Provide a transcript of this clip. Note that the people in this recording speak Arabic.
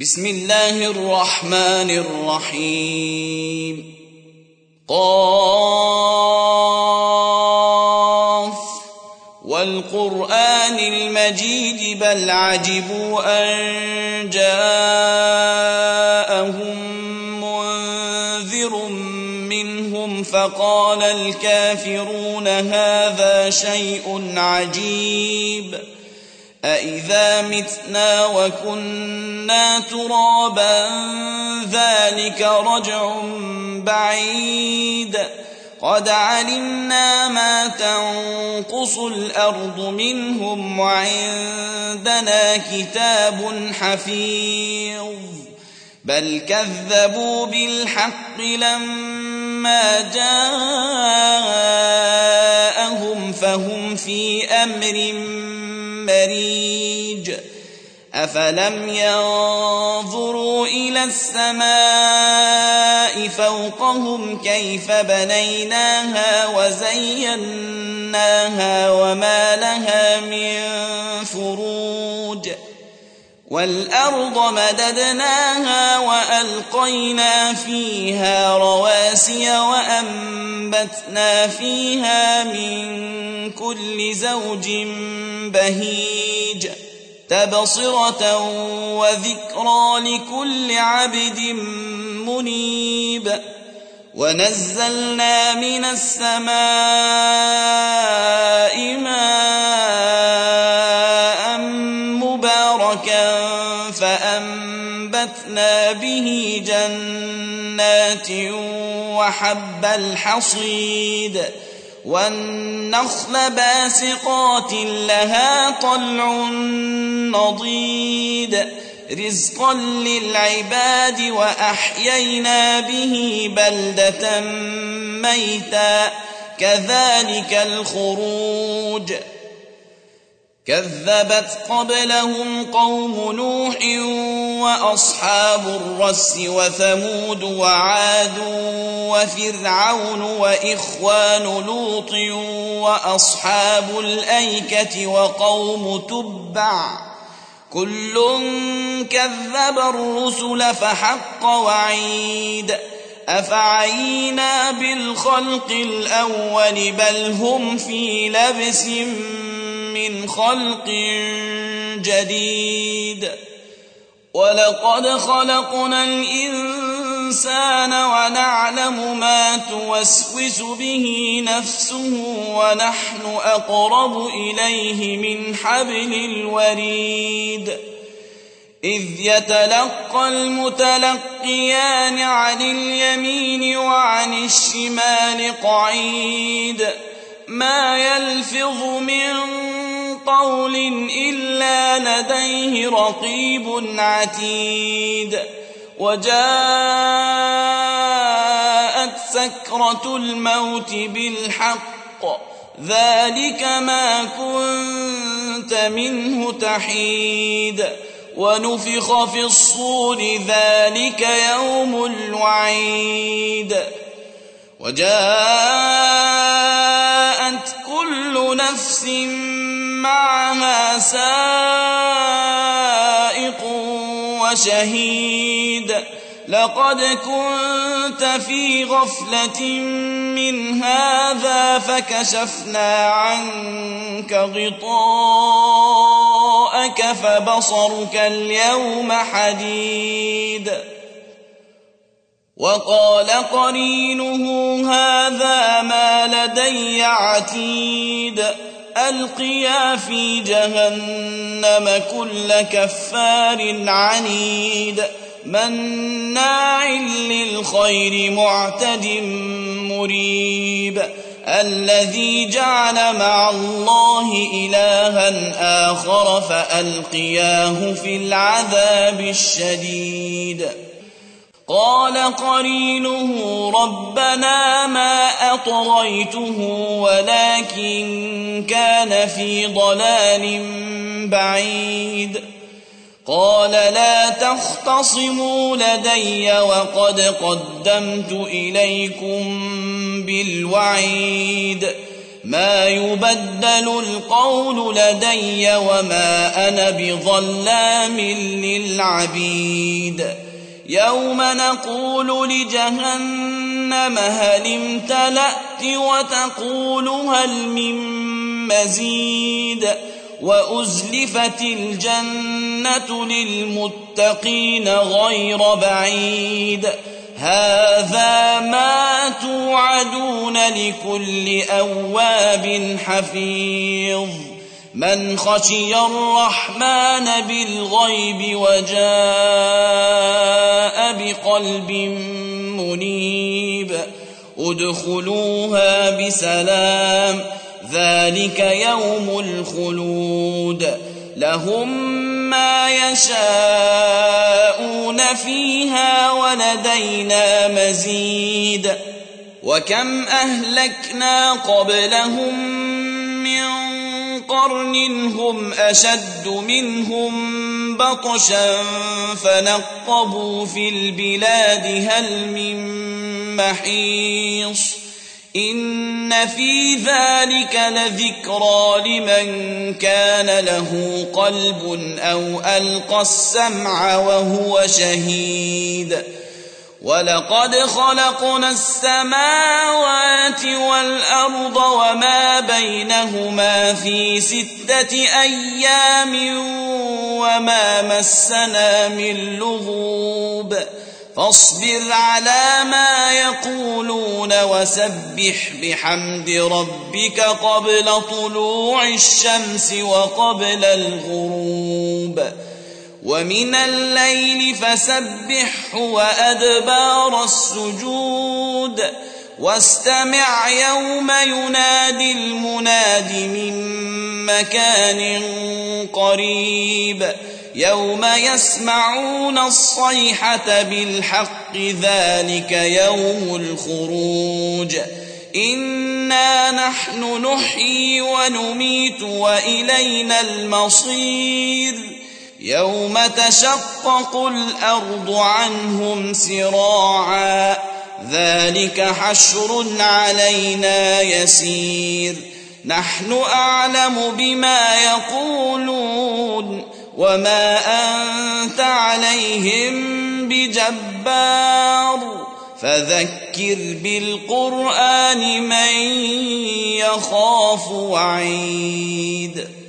بسم الله الرحمن الرحيم. قاف والقرآن المجيد بل عجبوا أن جاءهم منذر منهم فقال الكافرون هذا شيء عجيب أإذا متنا وكنا ترابا ذلك رجع بعيد قد علمنا ما تنقص الأرض منهم وعندنا كتاب حفيظ بل كذبوا بالحق لما جاءهم فهم في أمر مريج أفلم ينظروا إلى السماء فوقهم كيف بنيناها وزيناها وما لها من فروج والأرض مددناها وألقينا فيها رواسي وأنبتنا فيها من كل زوج بهيج تبصرة وذكرى لكل عبد منيب ونزلنا من السماء ماء مباركا فأنبتنا به جنات وحب الحصيد والنخل باسقات لها طلع نضيد رزقا للعباد وأحيينا به بلدة ميتا كذلك الخروج كذبت قبلهم قوم نوح وأصحاب الرس وثمود وعاد وفرعون وإخوان لوط وأصحاب الأيكة وقوم تبع كل كذب الرسل فحق وعيد أفعينا بالخلق الأول بل هم في لبس من خلق جديد ولقد خلقنا الإنسان ونعلم ما توسوس به نفسه ونحن أقرب إليه من حبل الوريد إذ يتلقى المتلقيان عن اليمين وعن الشمال قعيد ما يلفظ من قول إلا لديه رقيب عتيد وجاءت سكرة الموت بالحق ذلك ما كنت منه تحيد ونفخ في الصور ذلك يوم الوعيد وجاءت كل نفس معها سائق وشهيد لقد كنت في غفلة من هذا فكشفنا عنك غطاءك فبصرك اليوم حديد وقال قرينه هذا ما لدي عتيد ألقيا في جهنم كل كفار عنيد مناع للخير معتد مريب الذي جعل مع الله إلها آخر فألقياه في العذاب الشديد قال قرينه ربنا ما أطغيته ولكن كان في ضلال بعيد قال لا تختصموا لدي وقد قدمت إليكم بالوعيد ما يبدل القول لدي وما أنا بظلام للعبيد يوم نقول لجهنم هل امتلأت وتقول هل من مزيد وأزلفت الجنة للمتقين غير بعيد هذا ما توعدون لكل أواب حفيظ من خشي الرحمن بالغيب وجاء بقلب منيب ادخلوها بسلام ذلك يوم الخلود لهم ما يشاءون فيها ولدينا مزيد وكم أهلكنا قبلهم من قرن هم أشد منهم بطشا فنقبوا في البلاد هل من محيص إن في ذلك لذكرى لمن كان له قلب أو ألقى السمع وهو شهيد ولقد خلقنا السماوات والأرض وما بينهما في 6 أيام وما مسنا من لغوب فاصبر على ما يقولون وسبح بحمد ربك قبل طلوع الشمس وقبل الغروب ومن الليل فسبحه وأدبار السجود واستمع يوم ينادي المناد من مكان قريب يوم يسمعون الصيحة بالحق ذلك يوم الخروج إنا نحن نحيي ونميت وإلينا المصير يوم تشقق الأرض عنهم سراعا ذلك حشر علينا يسير نحن أعلم بما يقولون وما أنت عليهم بجبار فذكر بالقرآن من يخاف وعيد